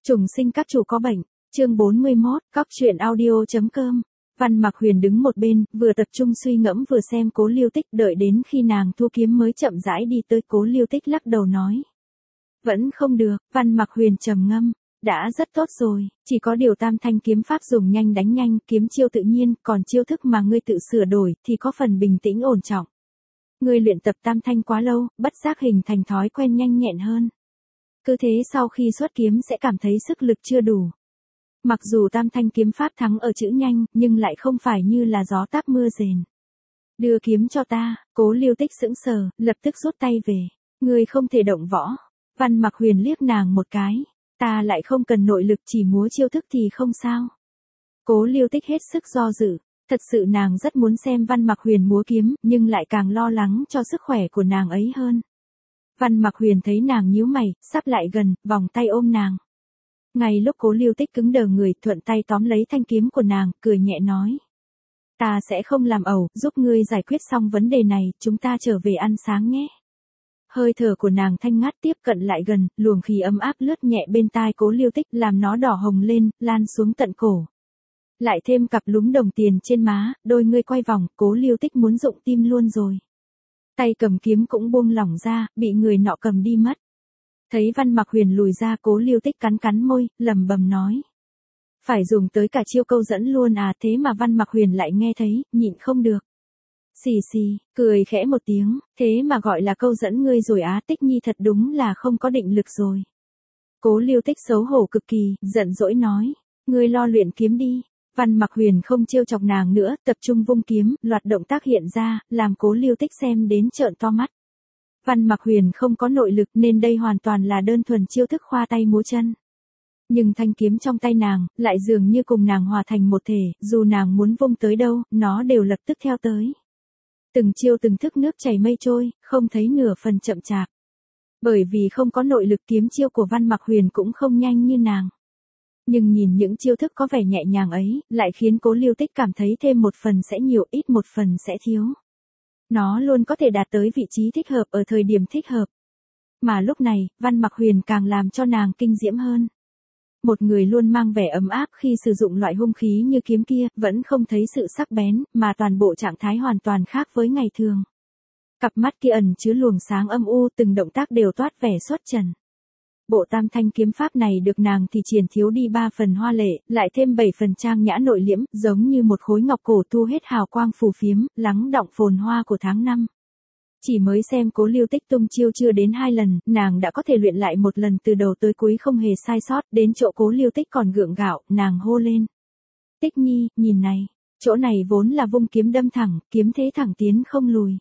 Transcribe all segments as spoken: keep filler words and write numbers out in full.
Trùng sinh các chủ có bệnh, chương bốn mươi mốt, cóc truyện audio.com. Văn Mặc Huyền đứng một bên, vừa tập trung suy ngẫm vừa xem Cố Liêu Tích, đợi đến khi nàng thu kiếm mới chậm rãi đi tới. Cố Liêu Tích lắc đầu nói. Vẫn không được. Văn Mặc Huyền trầm ngâm. Đã rất tốt rồi, chỉ có điều tam thanh kiếm pháp dùng nhanh đánh nhanh, kiếm chiêu tự nhiên, còn chiêu thức mà ngươi tự sửa đổi thì có phần bình tĩnh ổn trọng. Ngươi luyện tập tam thanh quá lâu, bất giác hình thành thói quen nhanh nhẹn hơn. Cứ thế sau khi xuất kiếm sẽ cảm thấy sức lực chưa đủ. Mặc dù tam thanh kiếm pháp thắng ở chữ nhanh, nhưng lại không phải như là gió táp mưa rền. Đưa kiếm cho ta. Cố Liêu Tích sững sờ, lập tức rút tay về. Ngươi không thể động võ. Văn Mặc Huyền liếc nàng một cái. Ta lại không cần nội lực, chỉ múa chiêu thức thì không sao. Cố Liêu Tích hết sức do dự. Thật sự nàng rất muốn xem Văn Mặc Huyền múa kiếm, nhưng lại càng lo lắng cho sức khỏe của nàng ấy hơn. Văn Mặc Huyền thấy nàng nhíu mày, sắp lại gần, vòng tay ôm nàng. Ngay lúc Cố Liêu Tích cứng đờ người, thuận tay tóm lấy thanh kiếm của nàng, cười nhẹ nói. Ta sẽ không làm ẩu, giúp ngươi giải quyết xong vấn đề này, chúng ta trở về ăn sáng nhé. Hơi thở của nàng thanh ngát tiếp cận lại gần, luồng khí ấm áp lướt nhẹ bên tai Cố Liêu Tích, làm nó đỏ hồng lên, lan xuống tận cổ. Lại thêm cặp lúm đồng tiền trên má, đôi ngươi quay vòng, Cố Liêu Tích muốn rụng tim luôn rồi. Tay cầm kiếm cũng buông lỏng ra, bị người nọ cầm đi mất. Thấy Văn Mặc Huyền lùi ra, Cố Liêu Tích cắn cắn môi, lẩm bẩm nói. Phải dùng tới cả chiêu câu dẫn luôn à, thế mà Văn Mặc Huyền lại nghe thấy, nhịn không được. Xì xì, cười khẽ một tiếng, thế mà gọi là câu dẫn ngươi rồi á. Tích Nhi thật đúng là không có định lực rồi. Cố Liêu Tích xấu hổ cực kỳ, giận dỗi nói. Ngươi lo luyện kiếm đi. Văn Mặc Huyền không trêu chọc nàng nữa, tập trung vung kiếm, loạt động tác hiện ra, làm Cố Liêu Tích xem đến trợn to mắt. Văn Mặc Huyền không có nội lực nên đây hoàn toàn là đơn thuần chiêu thức khoa tay múa chân. Nhưng thanh kiếm trong tay nàng, lại dường như cùng nàng hòa thành một thể, dù nàng muốn vung tới đâu, nó đều lập tức theo tới. Từng chiêu từng thức nước chảy mây trôi, không thấy nửa phần chậm chạp. Bởi vì không có nội lực, kiếm chiêu của Văn Mặc Huyền cũng không nhanh như nàng. Nhưng nhìn những chiêu thức có vẻ nhẹ nhàng ấy, lại khiến Cố Liêu Tích cảm thấy thêm một phần sẽ nhiều, ít một phần sẽ thiếu. Nó luôn có thể đạt tới vị trí thích hợp ở thời điểm thích hợp. Mà lúc này, Văn Mặc Huyền càng làm cho nàng kinh diễm hơn. Một người luôn mang vẻ ấm áp khi sử dụng loại hung khí như kiếm kia, vẫn không thấy sự sắc bén, mà toàn bộ trạng thái hoàn toàn khác với ngày thường. Cặp mắt kia ẩn chứa luồng sáng âm u, từng động tác đều toát vẻ xuất trần. Bộ tam thanh kiếm pháp này được nàng thì triển thiếu đi ba phần hoa lệ, lại thêm bảy phần trang nhã nội liễm, giống như một khối ngọc cổ thu hết hào quang phù phiếm, lắng đọng phồn hoa của tháng năm. Chỉ mới xem Cố Liêu Tích tung chiêu chưa đến hai lần, nàng đã có thể luyện lại một lần từ đầu tới cuối không hề sai sót, đến chỗ Cố Liêu Tích còn gượng gạo, nàng hô lên. Tích Nhi, nhìn này, chỗ này vốn là vung kiếm đâm thẳng, kiếm thế thẳng tiến không lùi.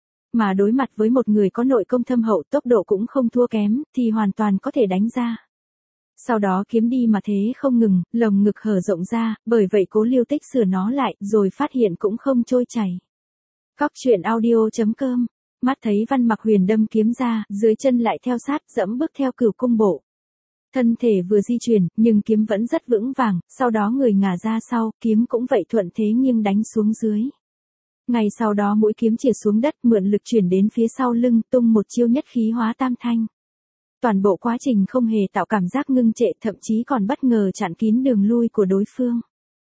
Mà đối mặt với một người có nội công thâm hậu, tốc độ cũng không thua kém, thì hoàn toàn có thể đánh ra. Sau đó kiếm đi mà thế không ngừng, lồng ngực hở rộng ra, bởi vậy Cố Liêu Tích sửa nó lại, rồi phát hiện cũng không trôi chảy. Cóc truyện audio.com. Mắt thấy Văn Mặc Huyền đâm kiếm ra, dưới chân lại theo sát, dẫm bước theo Cửu Cung bộ. Thân thể vừa di chuyển, nhưng kiếm vẫn rất vững vàng, sau đó người ngả ra sau, kiếm cũng vậy thuận thế nghiêng đánh xuống dưới. Ngay sau đó mũi kiếm chìa xuống đất, mượn lực chuyển đến phía sau lưng, tung một chiêu nhất khí hóa tam thanh. Toàn bộ quá trình không hề tạo cảm giác ngưng trệ, thậm chí còn bất ngờ chặn kín đường lui của đối phương.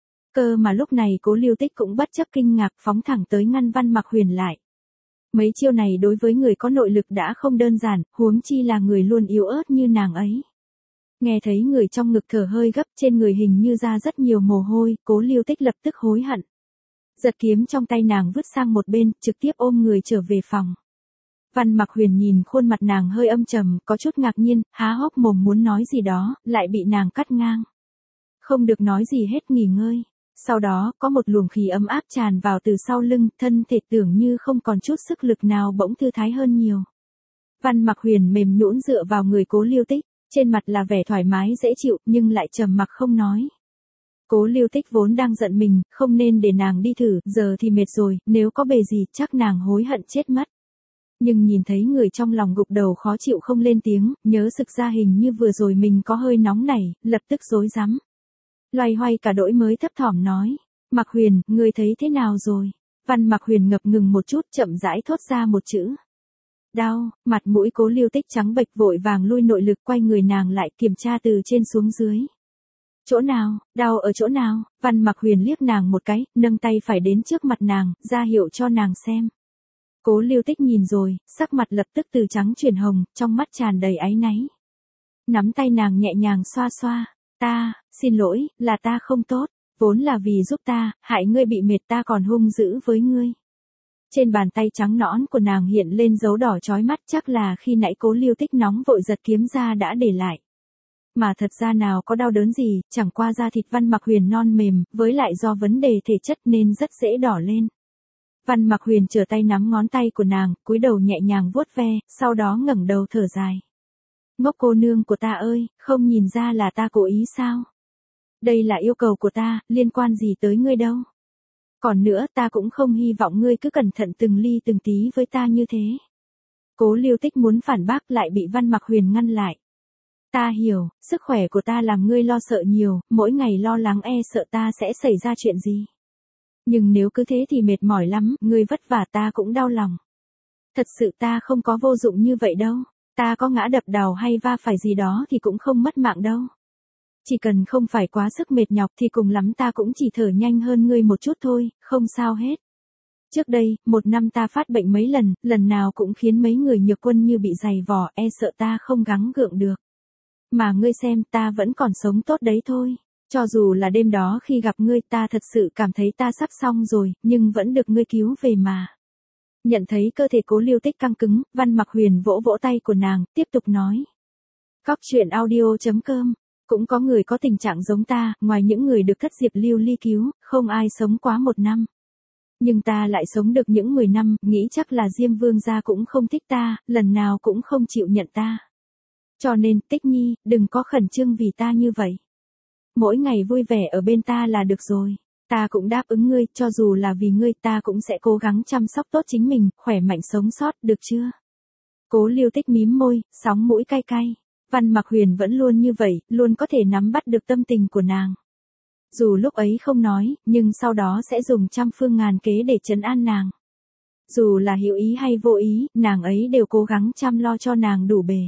Cơ mà lúc này Cố Liêu Tích cũng bất chấp kinh ngạc, phóng thẳng tới ngăn Văn Mặc Huyền lại. Mấy chiêu này đối với người có nội lực đã không đơn giản, huống chi là người luôn yếu ớt như nàng ấy. Nghe thấy người trong ngực thở hơi gấp, trên người hình như ra rất nhiều mồ hôi, Cố Liêu Tích lập tức hối hận. Giật kiếm trong tay nàng vứt sang một bên, trực tiếp ôm người trở về phòng. Văn Mặc Huyền nhìn khuôn mặt nàng hơi âm trầm, có chút ngạc nhiên, há hốc mồm muốn nói gì đó, lại bị nàng cắt ngang. Không được nói gì hết, nghỉ ngơi. Sau đó, có một luồng khí ấm áp tràn vào từ sau lưng, thân thể tưởng như không còn chút sức lực nào bỗng thư thái hơn nhiều. Văn Mặc Huyền mềm nhũn dựa vào người Cố Liêu Tích, trên mặt là vẻ thoải mái dễ chịu, nhưng lại trầm mặc không nói. Cố Liêu Tích vốn đang giận mình, không nên để nàng đi thử, giờ thì mệt rồi, nếu có bề gì, chắc nàng hối hận chết mất. Nhưng nhìn thấy người trong lòng gục đầu khó chịu không lên tiếng, nhớ sực ra hình như vừa rồi mình có hơi nóng nảy, lập tức rối rắm. Loay hoay cả đỗi mới thấp thỏm nói. Mặc Huyền, ngươi thấy thế nào rồi? Văn Mặc Huyền ngập ngừng một chút, chậm rãi thốt ra một chữ. Đau, mặt mũi Cố Lưu Tích trắng bệch vội vàng lui nội lực quay người nàng lại kiểm tra từ trên xuống dưới. Chỗ nào, đau ở chỗ nào, Văn Mặc Huyền liếc nàng một cái, nâng tay phải đến trước mặt nàng, ra hiệu cho nàng xem. Cố Lưu Tích nhìn rồi, sắc mặt lập tức từ trắng chuyển hồng, trong mắt tràn đầy áy náy. Nắm tay nàng nhẹ nhàng xoa xoa, ta, xin lỗi, là ta không tốt, vốn là vì giúp ta, hại ngươi bị mệt ta còn hung dữ với ngươi. Trên bàn tay trắng nõn của nàng hiện lên dấu đỏ chói mắt, chắc là khi nãy Cố Lưu Tích nóng vội giật kiếm ra đã để lại. Mà thật ra nào có đau đớn gì, chẳng qua da thịt Văn Mặc Huyền non mềm, với lại do vấn đề thể chất nên rất dễ đỏ lên. Văn Mặc Huyền trở tay nắm ngón tay của nàng, cúi đầu nhẹ nhàng vuốt ve, sau đó ngẩng đầu thở dài. Ngốc cô nương của ta ơi, không nhìn ra là ta cố ý sao? Đây là yêu cầu của ta, liên quan gì tới ngươi đâu. Còn nữa ta cũng không hy vọng ngươi cứ cẩn thận từng ly từng tí với ta như thế. Cố Lưu Tích muốn phản bác lại bị Văn Mặc Huyền ngăn lại. Ta hiểu, sức khỏe của ta làm ngươi lo sợ nhiều, mỗi ngày lo lắng e sợ ta sẽ xảy ra chuyện gì. Nhưng nếu cứ thế thì mệt mỏi lắm, ngươi vất vả ta cũng đau lòng. Thật sự ta không có vô dụng như vậy đâu, ta có ngã đập đầu hay va phải gì đó thì cũng không mất mạng đâu. Chỉ cần không phải quá sức mệt nhọc thì cùng lắm ta cũng chỉ thở nhanh hơn ngươi một chút thôi, không sao hết. Trước đây, một năm ta phát bệnh mấy lần, lần nào cũng khiến mấy người Nhược Quân như bị dày vò, e sợ ta không gắng gượng được. Mà ngươi xem ta vẫn còn sống tốt đấy thôi. Cho dù là đêm đó khi gặp ngươi ta thật sự cảm thấy ta sắp xong rồi, nhưng vẫn được ngươi cứu về mà. Nhận thấy cơ thể Cố Lưu Tích căng cứng, Văn Mặc Huyền vỗ vỗ tay của nàng, tiếp tục nói. Cóc truyện audio chấm com, cũng có người có tình trạng giống ta, ngoài những người được thất Diệp Lưu Ly cứu, không ai sống quá một năm. Nhưng ta lại sống được những mười năm, nghĩ chắc là Diêm Vương gia cũng không thích ta, lần nào cũng không chịu nhận ta. Cho nên, Tích Nhi, đừng có khẩn trương vì ta như vậy. Mỗi ngày vui vẻ ở bên ta là được rồi. Ta cũng đáp ứng ngươi, cho dù là vì ngươi ta cũng sẽ cố gắng chăm sóc tốt chính mình, khỏe mạnh sống sót, được chưa? Cố Lưu Tích mím môi, sóng mũi cay cay. Văn Mặc Huyền vẫn luôn như vậy, luôn có thể nắm bắt được tâm tình của nàng. Dù lúc ấy không nói, nhưng sau đó sẽ dùng trăm phương ngàn kế để trấn an nàng. Dù là hữu ý hay vô ý, nàng ấy đều cố gắng chăm lo cho nàng đủ bề.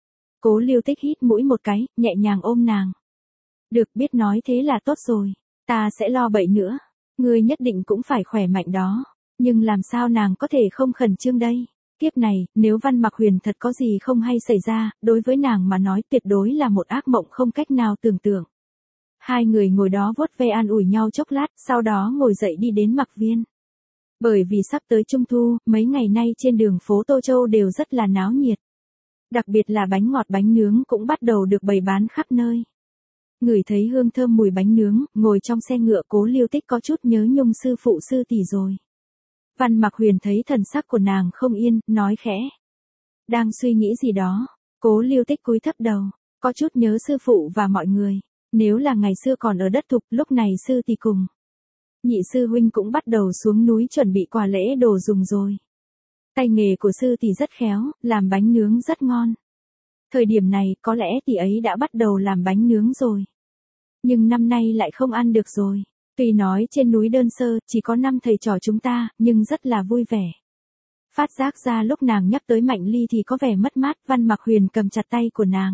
Cố Lưu Tích hít mũi một cái, nhẹ nhàng ôm nàng. Được, biết nói thế là tốt rồi, ta sẽ lo bậy nữa, ngươi nhất định cũng phải khỏe mạnh đó, nhưng làm sao nàng có thể không khẩn trương đây? Kiếp này, nếu Văn Mặc Huyền thật có gì không hay xảy ra, đối với nàng mà nói tuyệt đối là một ác mộng không cách nào tưởng tượng. Hai người ngồi đó vuốt ve an ủi nhau chốc lát, sau đó ngồi dậy đi đến Mặc Viên. Bởi vì sắp tới Trung Thu, mấy ngày nay trên đường phố Tô Châu đều rất là náo nhiệt. Đặc biệt là bánh ngọt bánh nướng cũng bắt đầu được bày bán khắp nơi. Ngửi thấy hương thơm mùi bánh nướng, ngồi trong xe ngựa Cố Lưu Tích có chút nhớ nhung sư phụ sư tỷ rồi. Văn Mặc Huyền thấy thần sắc của nàng không yên, nói khẽ. Đang suy nghĩ gì đó, Cố Lưu Tích cúi thấp đầu, có chút nhớ sư phụ và mọi người. Nếu là ngày xưa còn ở đất thục, lúc này sư tỷ cùng nhị sư huynh cũng bắt đầu xuống núi chuẩn bị quà lễ đồ dùng rồi. Tay nghề của sư tỷ rất khéo, làm bánh nướng rất ngon. Thời điểm này, có lẽ tỷ ấy đã bắt đầu làm bánh nướng rồi. Nhưng năm nay lại không ăn được rồi. Tuy nói trên núi đơn sơ, chỉ có năm thầy trò chúng ta, nhưng rất là vui vẻ. Phát giác ra lúc nàng nhắc tới Mạnh Ly thì có vẻ mất mát, Văn Mặc Huyền cầm chặt tay của nàng.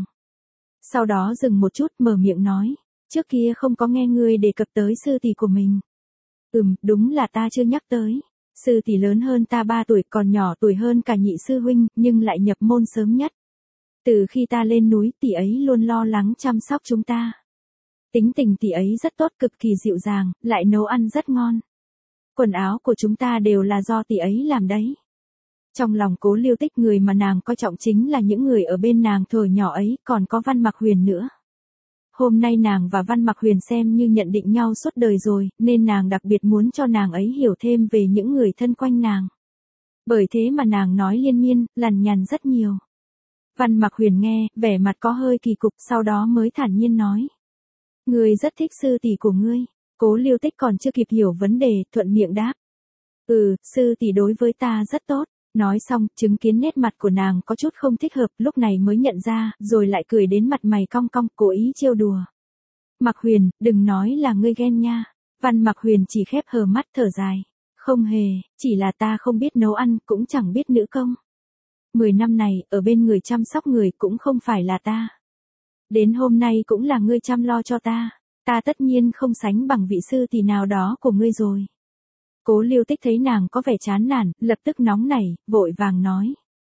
Sau đó dừng một chút, mở miệng nói. Trước kia không có nghe ngươi đề cập tới sư tỷ của mình. Ừm, đúng là ta chưa nhắc tới. Sư tỷ lớn hơn ta ba tuổi, còn nhỏ tuổi hơn cả nhị sư huynh, nhưng lại nhập môn sớm nhất. Từ khi ta lên núi, tỷ ấy luôn lo lắng chăm sóc chúng ta. Tính tình tỷ ấy rất tốt, cực kỳ dịu dàng, lại nấu ăn rất ngon. Quần áo của chúng ta đều là do tỷ ấy làm đấy. Trong lòng Cố Lưu Tích, người mà nàng coi trọng chính là những người ở bên nàng thuở nhỏ ấy, còn có Văn Mặc Huyền nữa. Hôm nay nàng và Văn Mặc Huyền xem như nhận định nhau suốt đời rồi, nên nàng đặc biệt muốn cho nàng ấy hiểu thêm về những người thân quanh nàng. Bởi thế mà nàng nói liên miên, lằn nhằn rất nhiều. Văn Mặc Huyền nghe, vẻ mặt có hơi kỳ cục, sau đó mới thản nhiên nói. Ngươi rất thích sư tỷ của ngươi. Cố Lưu Tích còn chưa kịp hiểu vấn đề, thuận miệng đáp. Ừ, sư tỷ đối với ta rất tốt. Nói xong, chứng kiến nét mặt của nàng có chút không thích hợp, lúc này mới nhận ra, rồi lại cười đến mặt mày cong cong, cố ý trêu đùa. Mặc Huyền, đừng nói là ngươi ghen nha. Văn Mặc Huyền chỉ khép hờ mắt thở dài. Không hề, chỉ là ta không biết nấu ăn, cũng chẳng biết nữ công. Mười năm này, ở bên người chăm sóc người cũng không phải là ta. Đến hôm nay cũng là ngươi chăm lo cho ta. Ta tất nhiên không sánh bằng vị sư tỷ nào đó của ngươi rồi. Cố Lưu Tích thấy nàng có vẻ chán nản, lập tức nóng nảy, vội vàng nói.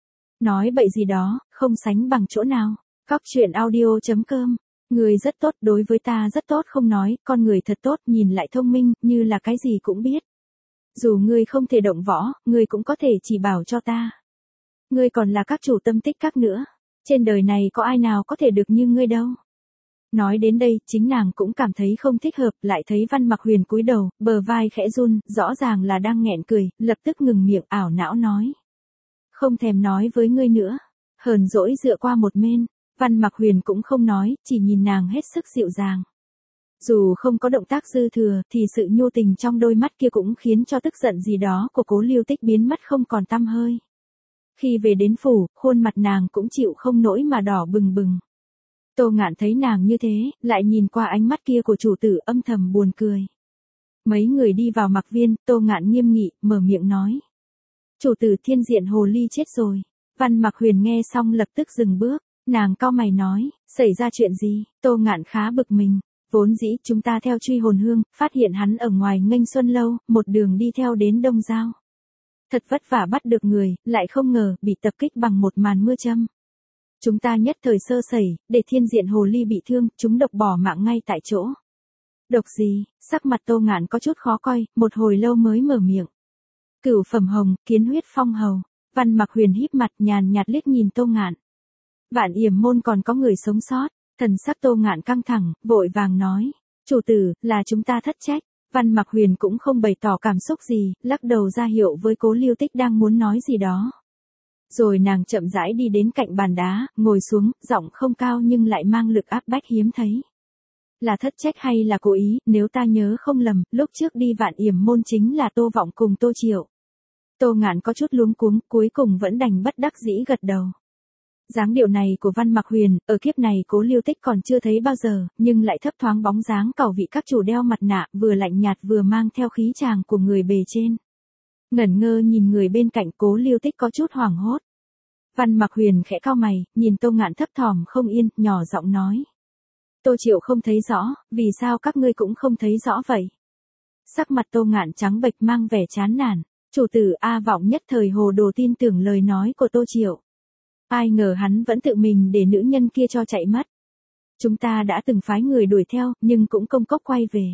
Nói bậy gì đó, không sánh bằng chỗ nào. Cóc truyện audio chấm com. Người rất tốt, đối với ta rất tốt không nói, con người thật tốt, nhìn lại thông minh, như là cái gì cũng biết. Dù ngươi không thể động võ, ngươi cũng có thể chỉ bảo cho ta. Ngươi còn là các chủ tâm tích các nữa. Trên đời này có ai nào có thể được như ngươi đâu. Nói đến đây, chính nàng cũng cảm thấy không thích hợp, lại thấy Văn Mặc Huyền cúi đầu, bờ vai khẽ run, rõ ràng là đang nghẹn cười, lập tức ngừng miệng ảo não nói. Không thèm nói với ngươi nữa. Hờn dỗi dựa qua một bên, Văn Mặc Huyền cũng không nói, chỉ nhìn nàng hết sức dịu dàng. Dù không có động tác dư thừa, thì sự nhu tình trong đôi mắt kia cũng khiến cho tức giận gì đó của Cố Lưu Tích biến mất không còn tăm hơi. Khi về đến phủ, khuôn mặt nàng cũng chịu không nổi mà đỏ bừng bừng. Tô Ngạn thấy nàng như thế, lại nhìn qua ánh mắt kia của chủ tử âm thầm buồn cười. Mấy người đi vào Mặc Viên, Tô Ngạn nghiêm nghị, mở miệng nói. Chủ tử Thiên Diện Hồ Ly chết rồi. Văn Mặc Huyền nghe xong lập tức dừng bước, nàng cau mày nói, xảy ra chuyện gì? Tô Ngạn khá bực mình. Vốn dĩ chúng ta theo truy hồn hương, phát hiện hắn ở ngoài Nghênh Xuân Lâu, một đường đi theo đến Đông Giao. Thật vất vả bắt được người, lại không ngờ, bị tập kích bằng một màn mưa châm. Chúng ta nhất thời sơ sẩy, để Thiên Diện Hồ Ly bị thương, chúng độc bỏ mạng ngay tại chỗ. Độc gì? Sắc mặt Tô Ngạn có chút khó coi, một hồi lâu mới mở miệng. Cửu phẩm hồng, kiến huyết phong hầu. Văn Mặc Huyền híp mặt nhàn nhạt liếc nhìn Tô Ngạn. Vạn Yểm môn còn có người sống sót. Thần sắc Tô Ngạn căng thẳng, vội vàng nói. Chủ tử, là chúng ta thất trách. Văn Mặc Huyền cũng không bày tỏ cảm xúc gì, lắc đầu ra hiệu với Cố Lưu Tích đang muốn nói gì đó. Rồi nàng chậm rãi đi đến cạnh bàn đá, ngồi xuống, giọng không cao nhưng lại mang lực áp bách hiếm thấy. Là thất trách hay là cố ý, nếu ta nhớ không lầm, lúc trước đi Vạn Yểm môn chính là Tô Vọng cùng Tô Triệu. Tô Ngạn có chút luống cuống, cuối cùng vẫn đành bất đắc dĩ gật đầu. Dáng điệu này của Văn Mặc Huyền, ở kiếp này Cố Lưu Tích còn chưa thấy bao giờ, nhưng lại thấp thoáng bóng dáng cẩu vị các chủ đeo mặt nạ, vừa lạnh nhạt vừa mang theo khí chàng của người bề trên. Ngẩn ngơ nhìn người bên cạnh Cố Lưu Tích có chút hoảng hốt. Văn Mặc Huyền khẽ cau mày, nhìn Tô Ngạn thấp thỏm không yên, nhỏ giọng nói. Tô Triệu không thấy rõ, vì sao các ngươi cũng không thấy rõ vậy? Sắc mặt Tô Ngạn trắng bệch mang vẻ chán nản, chủ tử A Vọng nhất thời hồ đồ tin tưởng lời nói của Tô Triệu. Ai ngờ hắn vẫn tự mình để nữ nhân kia cho chạy mất. Chúng ta đã từng phái người đuổi theo, nhưng cũng công cốc quay về.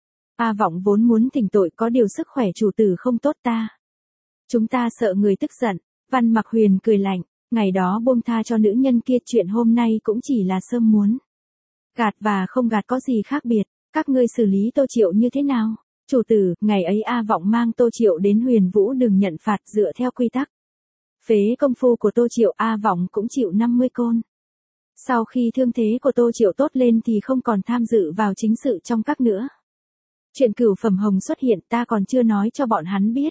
A Vọng vốn muốn thỉnh tội, có điều sức khỏe chủ tử không tốt ta. Chúng ta sợ người tức giận. Văn Mặc Huyền cười lạnh, ngày đó buông tha cho nữ nhân kia, chuyện hôm nay cũng chỉ là sớm muốn. Gạt và không gạt có gì khác biệt, các ngươi xử lý Tô Triệu như thế nào? Chủ tử, ngày ấy A Vọng mang Tô Triệu đến Huyền Vũ Đường nhận phạt dựa theo quy tắc. Phế công phu của Tô Triệu, A Vọng cũng chịu năm mươi côn. Sau khi thương thế của Tô Triệu tốt lên thì không còn tham dự vào chính sự trong các nữa. Chuyện cửu phẩm hồng xuất hiện ta còn chưa nói cho bọn hắn biết.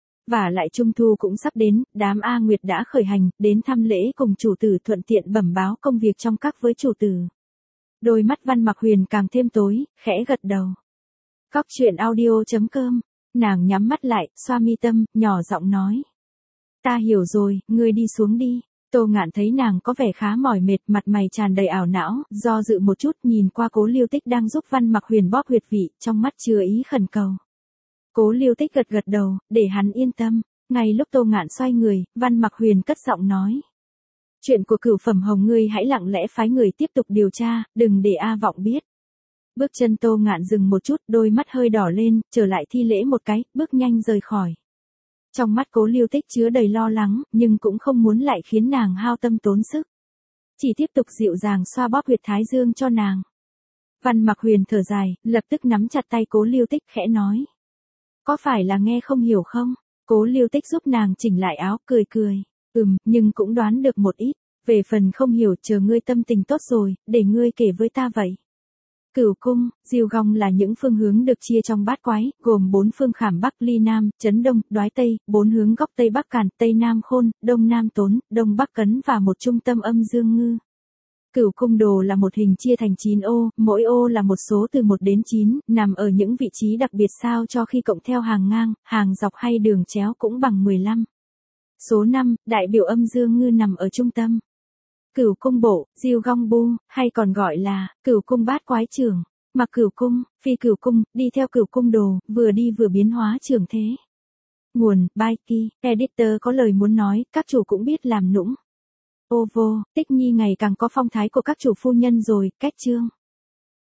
Và lại Trung Thu cũng sắp đến, đám A Nguyệt đã khởi hành, đến thăm lễ cùng chủ tử, thuận tiện bẩm báo công việc trong các với chủ tử. Đôi mắt Văn Mặc Huyền càng thêm tối, khẽ gật đầu. Cóc truyện audio chấm com, nàng nhắm mắt lại, xoa mi tâm, nhỏ giọng nói. Ta hiểu rồi, ngươi đi xuống đi. Tô Ngạn thấy nàng có vẻ khá mỏi mệt, mặt mày tràn đầy ảo não, do dự một chút nhìn qua Cố Lưu Tích đang giúp Văn Mặc Huyền bóp huyệt vị, trong mắt chứa ý khẩn cầu. Cố Lưu Tích gật gật đầu, để hắn yên tâm. Ngay lúc Tô Ngạn xoay người, Văn Mặc Huyền cất giọng nói. Chuyện của cửu phẩm hồng ngươi hãy lặng lẽ phái người tiếp tục điều tra, đừng để A Vọng biết. Bước chân Tô Ngạn dừng một chút, đôi mắt hơi đỏ lên, trở lại thi lễ một cái, bước nhanh rời khỏi. Trong mắt Cố Lưu Tích chứa đầy lo lắng, nhưng cũng không muốn lại khiến nàng hao tâm tốn sức. Chỉ tiếp tục dịu dàng xoa bóp huyệt thái dương cho nàng. Văn Mặc Huyền thở dài, lập tức nắm chặt tay Cố Lưu Tích khẽ nói. Có phải là nghe không hiểu không? Cố Lưu Tích giúp nàng chỉnh lại áo, cười cười. Ừm, nhưng cũng đoán được một ít. Về phần không hiểu, chờ ngươi tâm tình tốt rồi, để ngươi kể với ta vậy. Cửu cung, Diêu Gong là những phương hướng được chia trong bát quái, gồm bốn phương khảm Bắc Ly Nam, Chấn Đông, Đoái Tây, bốn hướng góc Tây Bắc Càn, Tây Nam Khôn, Đông Nam Tốn, Đông Bắc Cấn và một trung tâm âm dương ngư. Cửu cung đồ là một hình chia thành chín ô, mỗi ô là một số từ một đến chín, nằm ở những vị trí đặc biệt sao cho khi cộng theo hàng ngang, hàng dọc hay đường chéo cũng bằng mười lăm. Số năm, đại biểu âm dương ngư nằm ở trung tâm. Cửu cung bộ, Diêu Gong Bu, hay còn gọi là Cửu cung bát quái trưởng, mặc Cửu cung, phi Cửu cung, đi theo Cửu cung đồ, vừa đi vừa biến hóa trưởng thế. Nguồn, Baiki, editor có lời muốn nói, các chủ cũng biết làm nũng. Ô vô, Tích Nhi ngày càng có phong thái của các chủ phu nhân rồi, cách chương.